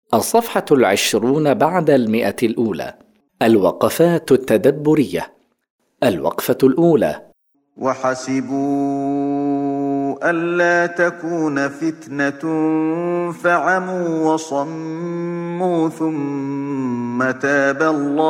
الصفحة 20 بعد 100 الأولى. الوقفات التدبرية. الوقفة الأولى: وحسبوا ألا تكون فتنة فعموا وصموا ثم تاب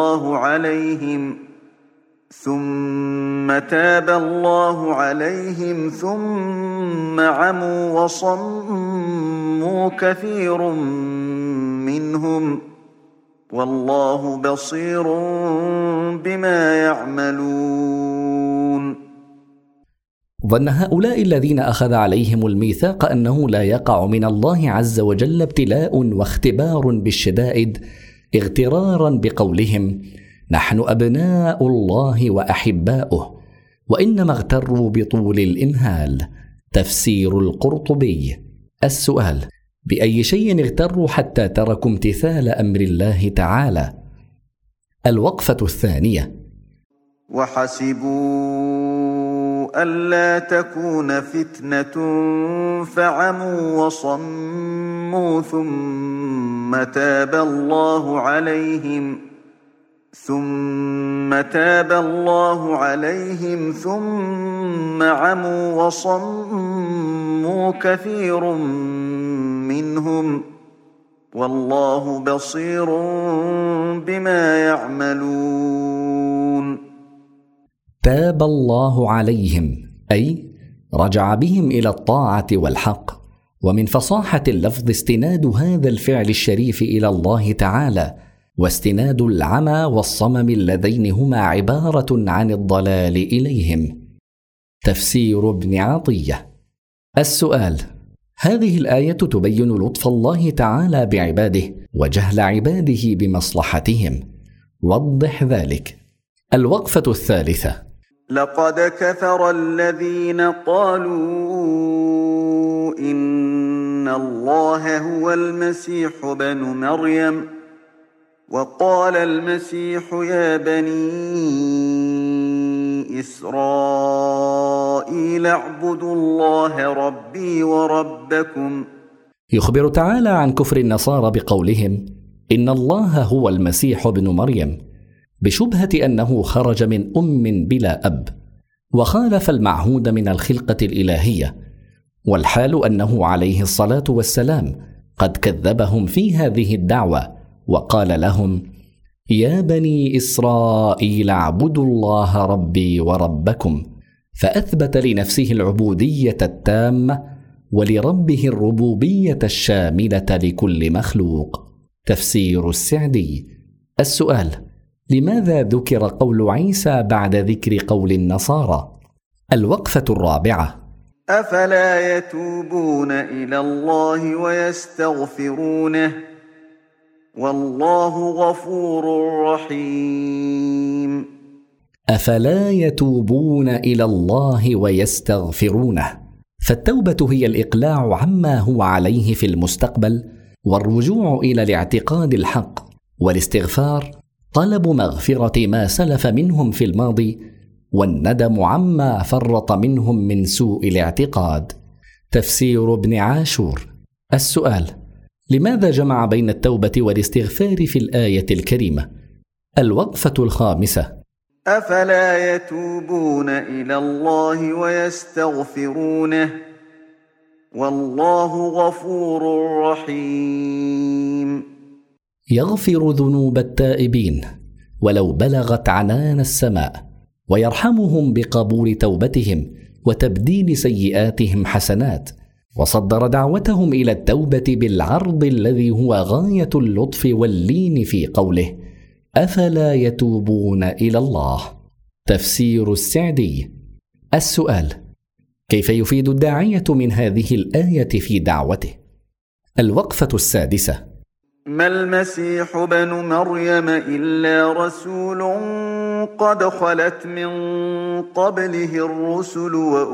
الله عليهم ثم عموا وصموا كثير منهم والله بصير بما يعملون. ظن هؤلاء الذين أخذ عليهم الميثاق أنه لا يقع من الله عز وجل ابتلاء واختبار بالشدائد اغترارا بقولهم: نحن أبناء الله وأحباؤه، وإنما اغتروا بطول الإمهال. تفسير القرطبي. السؤال: بأي شيء اغتروا حتى تركوا امتثال أمر الله تعالى؟ الوقفة الثانية: وحسبوا ألا تكون فتنة فعموا وصموا ثم تاب الله عليهم ثم عموا وصموا كثير منهم والله بصير بما يعملون. تاب الله عليهم أي رجع بهم إلى الطاعة والحق. ومن فصاحة اللفظ استناد هذا الفعل الشريف إلى الله تعالى، واستناد العمى والصمم اللذين هما عبارة عن الضلال إليهم. تفسير ابن عطية. السؤال: هذه الآية تبين لطف الله تعالى بعباده وجهل عباده بمصلحتهم. وضح ذلك. الوقفة الثالثة: لقد كفر الذين قالوا إن الله هو المسيح ابن مريم وقال المسيح يا بني إسرائيل اعبدوا الله ربي وربكم. يخبر تعالى عن كفر النصارى بقولهم إن الله هو المسيح ابن مريم، بشبهة أنه خرج من أم بلا أب وخالف المعهود من الخلقة الإلهية، والحال أنه عليه الصلاة والسلام قد كذبهم في هذه الدعوة وقال لهم: يا بني إسرائيل اعبدوا الله ربي وربكم، فأثبت لنفسه العبودية التامة ولربه الربوبية الشاملة لكل مخلوق. تفسير السعدي. السؤال: لماذا ذكر قول عيسى بعد ذكر قول النصارى؟ الوقفة الرابعة: أفلا يتوبون إلى الله ويستغفرونه والله غفور رحيم. أفلا يتوبون إلى الله ويستغفرونه، فالتوبة هي الإقلاع عما هو عليه في المستقبل والرجوع إلى الاعتقاد الحق، والاستغفار طلب مغفرة ما سلف منهم في الماضي والندم عما فرط منهم من سوء الاعتقاد. تفسير ابن عاشور. السؤال: لماذا جمع بين التوبة والاستغفار في الآية الكريمة؟ الوقفة الخامسة: أفلا يتوبون إلى الله ويستغفرونه والله غفور رحيم. يغفر ذنوب التائبين ولو بلغت عنان السماء، ويرحمهم بقبول توبتهم وتبديل سيئاتهم حسنات، وصدر دعوتهم إلى التوبة بالعرض الذي هو غاية اللطف واللين في قوله: أفلا يتوبون إلى الله. تفسير السعدي. السؤال: كيف يفيد الداعية من هذه الآية في دعوته؟ الوقفة السادسة: ما المسيح ابن مريم إلا رسول قد خلت من قبله الرسل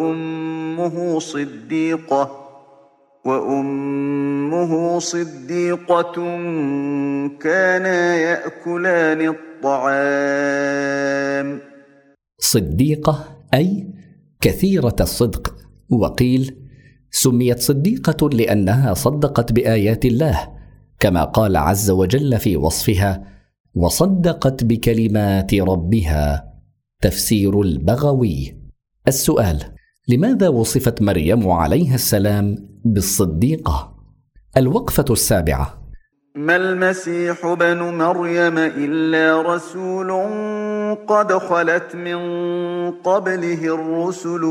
وأمه صديقة كانا يأكلان الطعام. صديقة أي كثيرة الصدق، وقيل سميت صديقة لأنها صدقت بآيات الله كما قال عز وجل في وصفها: وصدقت بكلمات ربها. تفسير البغوي. السؤال: لماذا وصفت مريم عليها السلام بالصديقة؟ الوقفة السابعة: ما المسيح ابن مريم إلا رسول قد خلت من قبله الرسل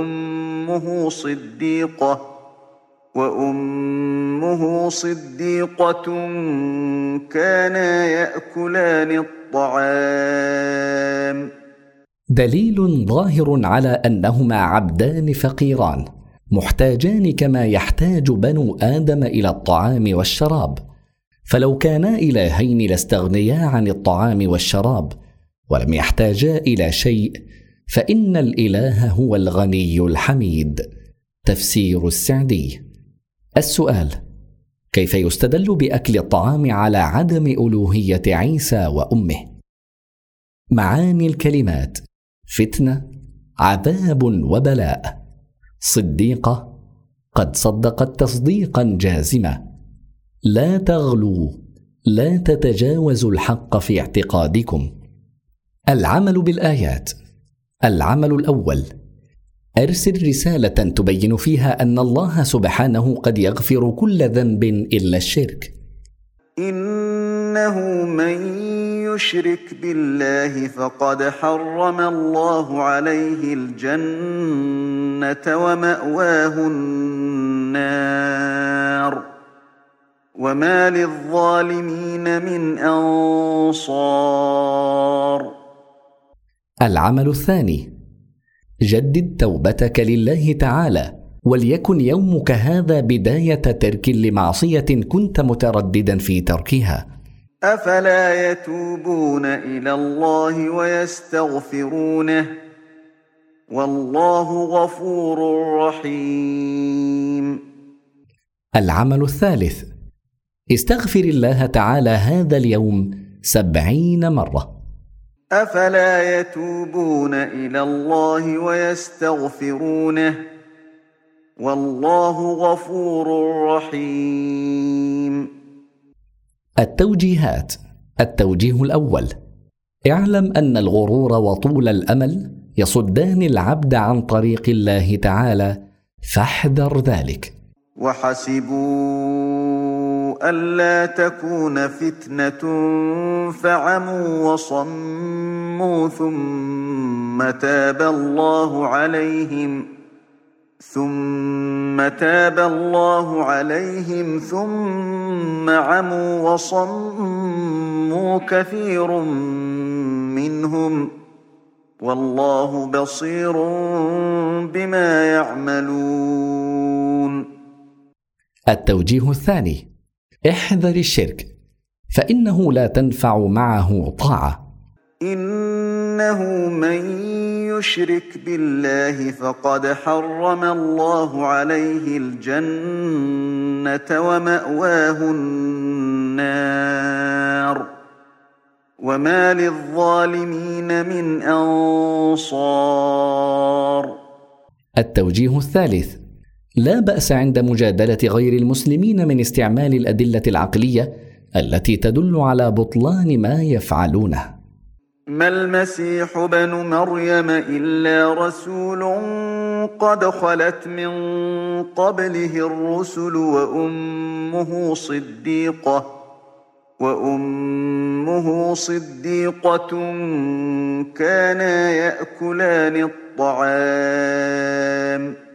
وأمه صديقة كانا يأكلان الطعام. دليل ظاهر على أنهما عبدان فقيران محتاجان كما يحتاج بنو آدم إلى الطعام والشراب، فلو كانا إلهين لاستغنيا عن الطعام والشراب ولم يحتاجا إلى شيء، فإن الإله هو الغني الحميد. تفسير السعدي. السؤال: كيف يستدل بأكل الطعام على عدم ألوهية عيسى وأمه؟ معاني الكلمات: فتنة، عذاب وبلاء. صديقة، قد صدقت تصديقا جازما. لا تغلوا، لا تتجاوزوا الحق في اعتقادكم. العمل بالآيات. العمل الأول: أرسل رسالة تبين فيها أن الله سبحانه قد يغفر كل ذنب إلا الشرك. إنه من يشرك بالله فقد حرم الله عليه الجنة ومأواه النار وما للظالمين من أنصار. العمل الثاني: جدد توبتك لله تعالى، وليكن يومك هذا بداية ترك لمعصية كنت مترددا في تركها. أفلا يتوبون إلى الله ويستغفرونه والله غفور رحيم. العمل الثالث: استغفر الله تعالى هذا اليوم 70 مرة. أفلا يتوبون إلى الله ويستغفرونه والله غفور رحيم. التوجيهات. التوجيه الأول: اعلم أن الغرور وطول الأمل يصدان العبد عن طريق الله تعالى، فاحذر ذلك. وحسبوا ألا تكون فتنة فعموا وصموا ثم تاب الله عليهم ثم عموا وصموا كثير منهم والله بصير بما يعملون. التوجيه الثاني: احذر الشرك، فإنه لا تنفع معه طاعة. إنه من يشرك بالله فقد حرم الله عليه الجنة ومأواه النار وما للظالمين من أنصار. التوجيه الثالث: لا بأس عند مجادلة غير المسلمين من استعمال الأدلة العقلية التي تدل على بطلان ما يفعلونه. ما المسيح ابن مريم إلا رسول قد خلت من قبله الرسل وأمه صديقة كانا يأكلان الطعام.